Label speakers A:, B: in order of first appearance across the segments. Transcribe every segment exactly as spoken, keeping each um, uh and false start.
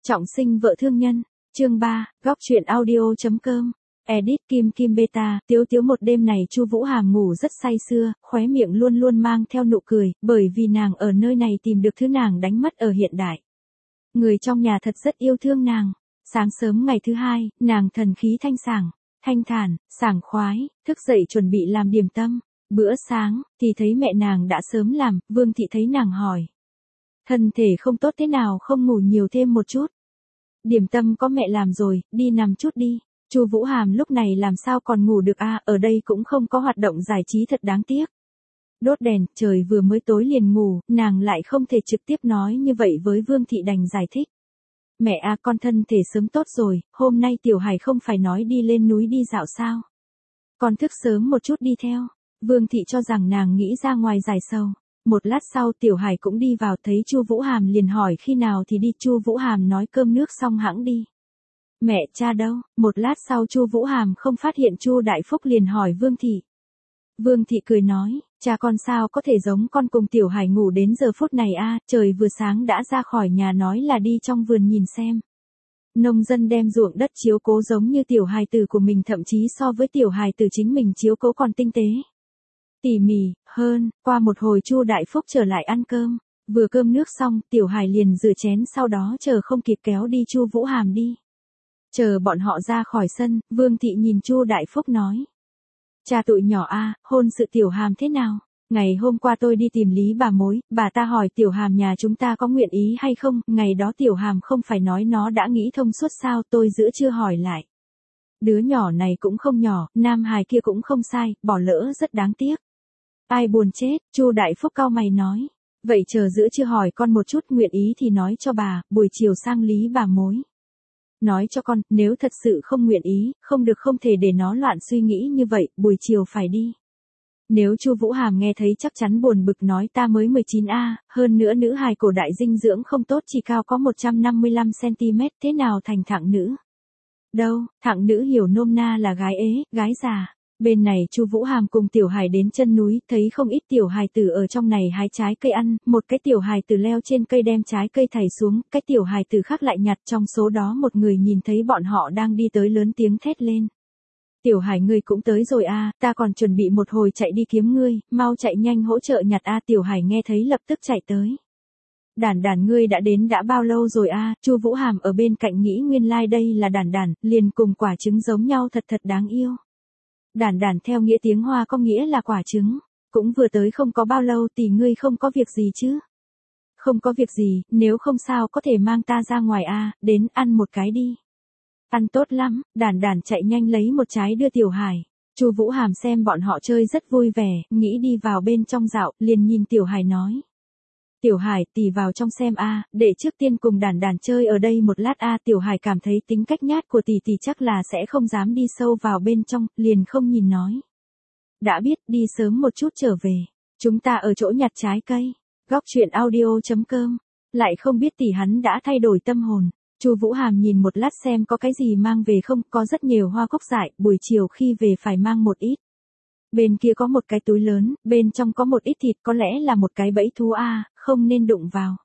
A: Trọng sinh vợ thương nhân, chương ba, góc truyện audio.com, edit Kim Kim Beta, tiếu tiếu một đêm này Chu Vũ Hàm ngủ rất say sưa, khóe miệng luôn luôn mang theo nụ cười, bởi vì nàng ở nơi này tìm được thứ nàng đánh mất ở hiện đại. Người trong nhà thật rất yêu thương nàng. Sáng sớm ngày thứ hai, nàng thần khí thanh sảng, thanh thản, sảng khoái, thức dậy chuẩn bị làm điểm tâm. Bữa sáng, thì thấy mẹ nàng đã sớm làm, Vương Thị thấy nàng hỏi. Thân thể không tốt thế nào không ngủ nhiều thêm một chút. Điểm tâm có mẹ làm rồi, đi nằm chút đi. Chu Vũ Hàm lúc này làm sao còn ngủ được a, ở đây cũng không có hoạt động giải trí thật đáng tiếc. Đốt đèn, trời vừa mới tối liền ngủ, nàng lại không thể trực tiếp nói như vậy với Vương Thị đành giải thích. Mẹ à, con thân thể sớm tốt rồi, hôm nay Tiểu Hải không phải nói đi lên núi đi dạo sao. Con thức sớm một chút đi theo. Vương Thị cho rằng nàng nghĩ ra ngoài giải sầu. Một lát sau Tiểu Hải cũng đi vào, thấy Chu Vũ Hàm liền hỏi khi nào thì đi. Chu Vũ Hàm nói cơm nước xong hẵng đi. Mẹ, cha đâu? Một lát sau Chu Vũ Hàm không phát hiện Chu Đại Phúc liền hỏi Vương Thị. Vương Thị cười nói, cha con sao có thể giống con cùng Tiểu Hải ngủ đến giờ phút này a, trời vừa sáng đã ra khỏi nhà nói là đi trong vườn nhìn xem. Nông dân đem ruộng đất chiếu cố giống như tiểu hài tử của mình, thậm chí so với tiểu hài tử chính mình chiếu cố còn tinh tế. Tỉ mỉ hơn. Qua một hồi Chu Đại Phúc trở lại ăn cơm, vừa cơm nước xong, Tiểu Hải liền rửa chén, sau đó chờ không kịp kéo đi Chu Vũ Hàm đi. Chờ bọn họ ra khỏi sân, Vương Thị nhìn Chu Đại Phúc nói: "Cha tụi nhỏ a, hôn sự Tiểu Hàm thế nào? Ngày hôm qua tôi đi tìm Lý bà mối, bà ta hỏi Tiểu Hàm nhà chúng ta có nguyện ý hay không, ngày đó Tiểu Hàm không phải nói nó đã nghĩ thông suốt sao, tôi giữa chưa hỏi lại. Đứa nhỏ này cũng không nhỏ, nam hài kia cũng không sai, bỏ lỡ rất đáng tiếc." Ai buồn chết, Chu Đại Phúc cau mày nói. Vậy chờ giữa chưa hỏi con một chút, nguyện ý thì nói cho bà, buổi chiều sang Lý bà mối. Nói cho con, nếu thật sự không nguyện ý, không được, không thể để nó loạn suy nghĩ như vậy, buổi chiều phải đi. Nếu Chu Vũ Hàm nghe thấy chắc chắn buồn bực nói ta mới mười chín a, hơn nữa nữ hài cổ đại dinh dưỡng không tốt, chỉ cao có một trăm năm mươi lăm xăng ti mét, thế nào thành thạng nữ? Đâu, thạng nữ hiểu nôm na là gái ế, gái già. Bên này Chu Vũ Hàm cùng Tiểu Hải đến chân núi, thấy không ít tiểu hài tử ở trong này hái trái cây ăn, một cái tiểu hài tử leo trên cây đem trái cây thảy xuống, cái tiểu hài tử khác lại nhặt, trong số đó một người nhìn thấy bọn họ đang đi tới lớn tiếng thét lên. Tiểu Hải, ngươi cũng tới rồi a, ta còn chuẩn bị một hồi chạy đi kiếm ngươi, mau chạy nhanh hỗ trợ nhặt a. Tiểu Hải nghe thấy lập tức chạy tới. Đản Đản, ngươi đã đến đã bao lâu rồi a? Chu Vũ Hàm ở bên cạnh nghĩ nguyên lai like đây là Đản Đản, liền cùng quả trứng giống nhau, thật thật đáng yêu. Đản Đản theo nghĩa tiếng Hoa có nghĩa là quả trứng, cũng vừa tới không có bao lâu, tỷ ngươi không có việc gì chứ? Không có việc gì, nếu không sao có thể mang ta ra ngoài a, đến ăn một cái đi. Ăn tốt lắm. Đản Đản chạy nhanh lấy một trái đưa Tiểu Hải. Chu Vũ Hàm xem bọn họ chơi rất vui vẻ, nghĩ đi vào bên trong dạo, liền nhìn Tiểu Hải nói. Tiểu Hải, tỷ vào trong xem a, để trước tiên cùng Đản Đản chơi ở đây một lát a. Tiểu Hải cảm thấy tính cách nhát của tỷ tỷ chắc là sẽ không dám đi sâu vào bên trong, liền không nhìn nói. Đã biết, đi sớm một chút trở về. Chúng ta ở chỗ nhặt trái cây. Góc truyện audio.com. Lại không biết tỷ hắn đã thay đổi tâm hồn. Chu Vũ Hàm nhìn một lát xem có cái gì mang về không, có rất nhiều hoa cúc dại, buổi chiều khi về phải mang một ít. Bên kia có một cái túi lớn, bên trong có một ít thịt, có lẽ là một cái bẫy thú a, không nên đụng vào.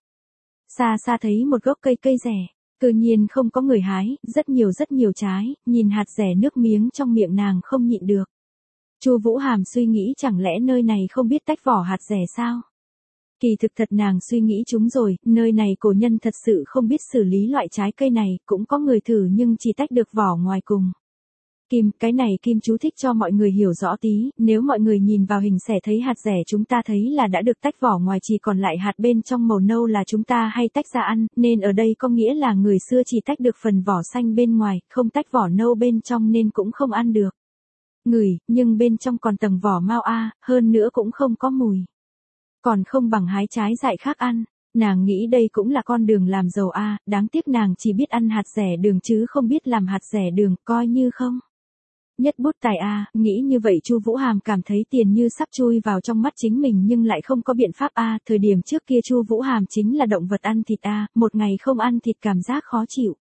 A: Xa xa thấy một gốc cây cây rẻ, tự nhiên không có người hái, rất nhiều rất nhiều trái, nhìn hạt rẻ nước miếng trong miệng nàng không nhịn được. Chu Vũ Hàm suy nghĩ chẳng lẽ nơi này không biết tách vỏ hạt rẻ sao? Kỳ thực thật nàng suy nghĩ chúng rồi, nơi này cổ nhân thật sự không biết xử lý loại trái cây này, cũng có người thử nhưng chỉ tách được vỏ ngoài cùng. Kim, cái này Kim chú thích cho mọi người hiểu rõ tí, nếu mọi người nhìn vào hình sẽ thấy hạt rẻ chúng ta thấy là đã được tách vỏ ngoài, chỉ còn lại hạt bên trong màu nâu là chúng ta hay tách ra ăn, nên ở đây có nghĩa là người xưa chỉ tách được phần vỏ xanh bên ngoài, không tách vỏ nâu bên trong nên cũng không ăn được. Ngửi, nhưng bên trong còn tầng vỏ mau a, hơn nữa cũng không có mùi. Còn không bằng hái trái dại khác ăn. Nàng nghĩ đây cũng là con đường làm giàu a, đáng tiếc nàng chỉ biết ăn hạt rẻ đường chứ không biết làm hạt rẻ đường, coi như không. Nhất bút tài a, nghĩ như vậy Chu Vũ Hàm cảm thấy tiền như sắp chui vào trong mắt chính mình nhưng lại không có biện pháp a, thời điểm trước kia Chu Vũ Hàm chính là động vật ăn thịt a, một ngày không ăn thịt cảm giác khó chịu.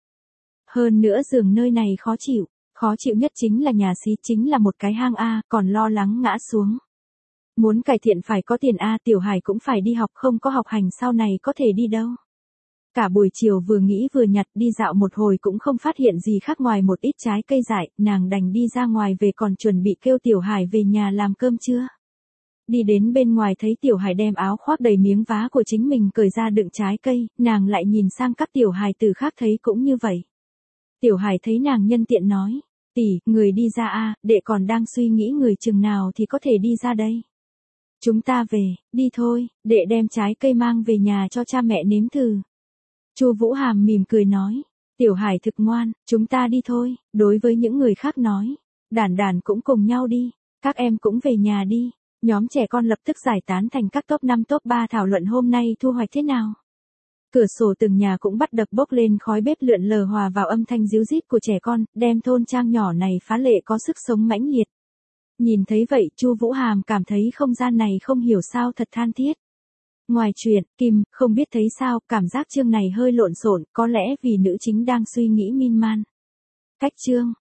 A: Hơn nữa giường nơi này khó chịu, khó chịu nhất chính là nhà xí, chính là một cái hang a, còn lo lắng ngã xuống. Muốn cải thiện phải có tiền a, Tiểu Hải cũng phải đi học, không có học hành sau này có thể đi đâu. Cả buổi chiều vừa nghĩ vừa nhặt đi dạo một hồi cũng không phát hiện gì khác ngoài một ít trái cây dại, nàng đành đi ra ngoài về còn chuẩn bị kêu Tiểu Hải về nhà làm cơm trưa. Đi đến bên ngoài thấy Tiểu Hải đem áo khoác đầy miếng vá của chính mình cởi ra đựng trái cây, nàng lại nhìn sang các tiểu hài tử khác thấy cũng như vậy. Tiểu Hải thấy nàng nhân tiện nói, tỷ, người đi ra a, đệ còn đang suy nghĩ người chừng nào thì có thể đi ra đây. Chúng ta về, đi thôi, đệ đem trái cây mang về nhà cho cha mẹ nếm thử. Chu Vũ Hàm mỉm cười nói, Tiểu Hải thực ngoan, chúng ta đi thôi, đối với những người khác nói, Đản Đản cũng cùng nhau đi, các em cũng về nhà đi. Nhóm trẻ con lập tức giải tán thành các top năm top ba thảo luận hôm nay thu hoạch thế nào. Cửa sổ từng nhà cũng bắt đầu bốc lên khói bếp lượn lờ hòa vào âm thanh ríu rít của trẻ con, đem thôn trang nhỏ này phá lệ có sức sống mãnh liệt. Nhìn thấy vậy, Chu Vũ Hàm cảm thấy không gian này không hiểu sao thật than thiết. Ngoài chuyện, Kim, không biết thấy sao, cảm giác chương này hơi lộn xộn, có lẽ vì nữ chính đang suy nghĩ miên man. Cách chương